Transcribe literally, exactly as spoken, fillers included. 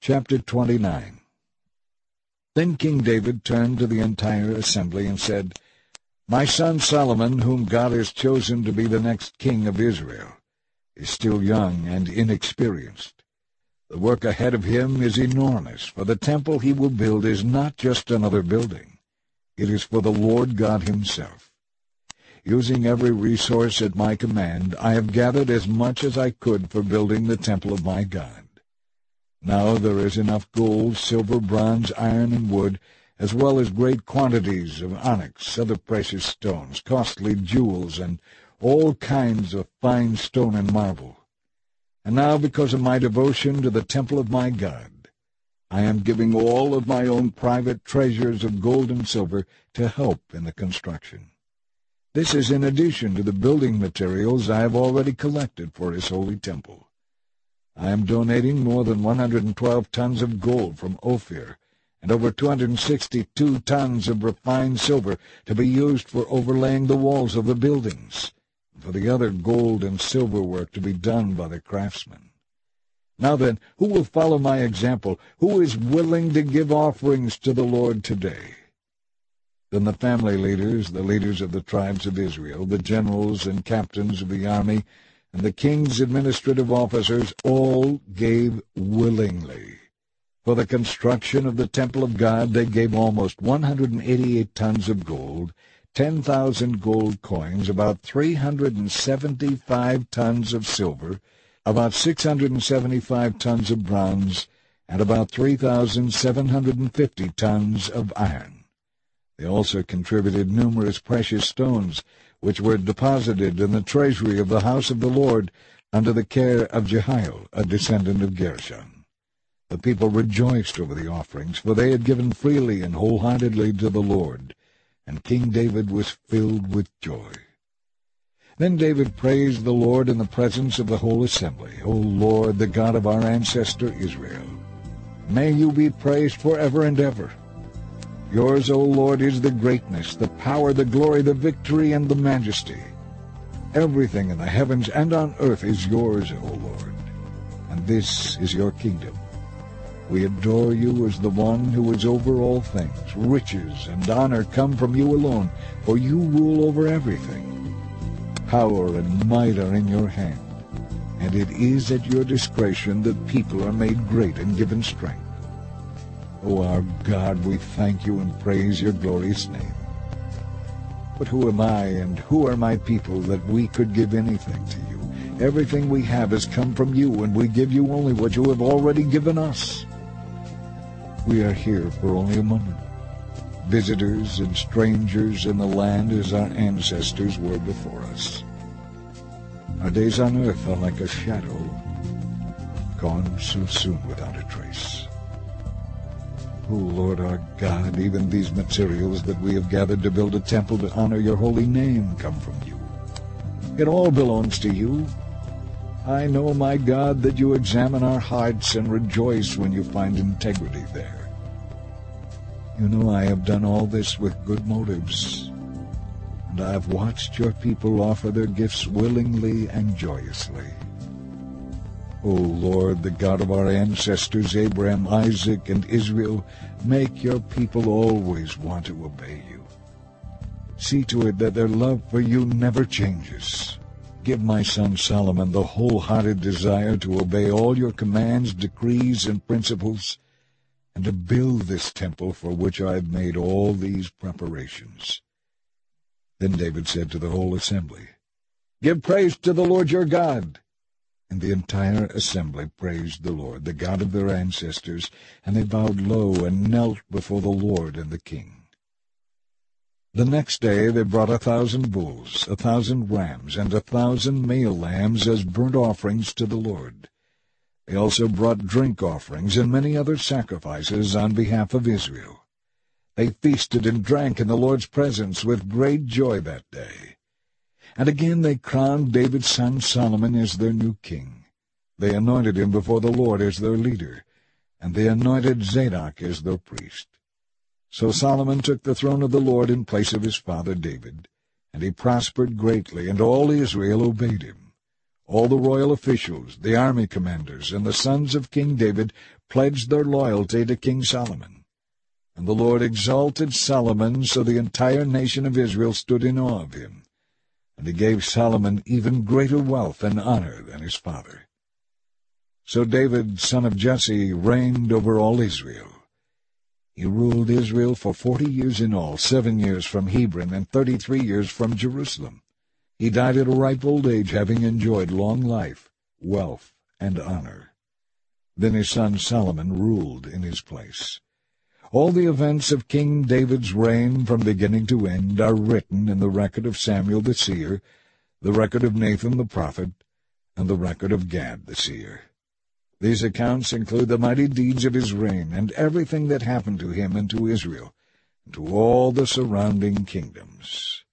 Chapter twenty-nine. Then King David turned to the entire assembly and said, My son Solomon, whom God has chosen to be the next king of Israel, is still young and inexperienced. The work ahead of him is enormous, for the temple he will build is not just another building. It is for the Lord God himself. Using every resource at my command, I have gathered as much as I could for building the temple of my God. Now there is enough gold, silver, bronze, iron, and wood, as well as great quantities of onyx, other precious stones, costly jewels, and all kinds of fine stone and marble. And now, because of my devotion to the temple of my God, I am giving all of my own private treasures of gold and silver to help in the construction. This is in addition to the building materials I have already collected for his holy temple. I am donating more than one hundred twelve tons of gold from Ophir and over two hundred sixty-two tons of refined silver to be used for overlaying the walls of the buildings, and for the other gold and silver work to be done by the craftsmen. Now then, who will follow my example? Who is willing to give offerings to the Lord today? Then the family leaders, the leaders of the tribes of Israel, the generals and captains of the army, and the king's administrative officers all gave willingly. For the construction of the temple of God they gave almost one hundred eighty-eight tons of gold, ten thousand gold coins, about three hundred seventy-five tons of silver, about six hundred seventy-five tons of bronze, and about three thousand seven hundred fifty tons of iron. They also contributed numerous precious stones, which were deposited in the treasury of the house of the Lord under the care of Jehiel, a descendant of Gershon. The people rejoiced over the offerings, for they had given freely and wholeheartedly to the Lord, and King David was filled with joy. Then David praised the Lord in the presence of the whole assembly. O Lord, the God of our ancestor Israel, may you be praised forever and ever. Yours, O Lord, is the greatness, the power, the glory, the victory, and the majesty. Everything in the heavens and on earth is yours, O Lord, and this is your kingdom. We adore you as the one who is over all things. Riches and honor come from you alone, for you rule over everything. Power and might are in your hand, and it is at your discretion that people are made great and given strength. O our God, we thank you and praise your glorious name. But who am I and who are my people that we could give anything to you? Everything we have has come from you, and we give you only what you have already given us. We are here for only a moment, visitors and strangers in the land as our ancestors were before us. Our days on earth are like a shadow, gone so soon without a trace. O Lord our God, even these materials that we have gathered to build a temple to honor your holy name come from you. It all belongs to you. I know, my God, that you examine our hearts and rejoice when you find integrity there. You know I have done all this with good motives, and I have watched your people offer their gifts willingly and joyously. O Lord, the God of our ancestors Abraham, Isaac, and Israel, make your people always want to obey you. See to it that their love for you never changes. Give my son Solomon the wholehearted desire to obey all your commands, decrees, and principles, and to build this temple for which I have made all these preparations. Then David said to the whole assembly, Give praise to the Lord your God. And the entire assembly praised the Lord, the God of their ancestors, and they bowed low and knelt before the Lord and the king. The next day they brought a thousand bulls, a thousand rams, and a thousand male lambs as burnt offerings to the Lord. They also brought drink offerings and many other sacrifices on behalf of Israel. They feasted and drank in the Lord's presence with great joy that day. And again they crowned David's son Solomon as their new king. They anointed him before the Lord as their leader, and they anointed Zadok as their priest. So Solomon took the throne of the Lord in place of his father David, and he prospered greatly, and all Israel obeyed him. All the royal officials, the army commanders, and the sons of King David pledged their loyalty to King Solomon. And the Lord exalted Solomon, so the entire nation of Israel stood in awe of him. And he gave Solomon even greater wealth and honor than his father. So David, son of Jesse, reigned over all Israel. He ruled Israel for forty years in all, seven years from Hebron and thirty-three years from Jerusalem. He died at a ripe old age, having enjoyed long life, wealth, and honor. Then his son Solomon ruled in his place. All the events of King David's reign from beginning to end are written in the record of Samuel the seer, the record of Nathan the prophet, and the record of Gad the seer. These accounts include the mighty deeds of his reign and everything that happened to him and to Israel, and to all the surrounding kingdoms.